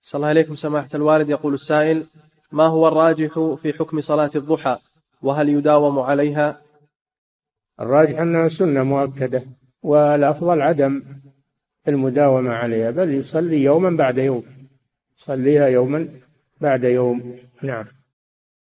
صلى الله عليكم سماحة الوالد. يقول السائل: ما هو الراجح في حكم صلاة الضحى، وهل يداوم عليها؟ الراجح أنها سنة مؤكدة، والأفضل عدم المداومة عليها، بل يصلي يوما بعد يوم، صليها يوما بعد يوم. نعم.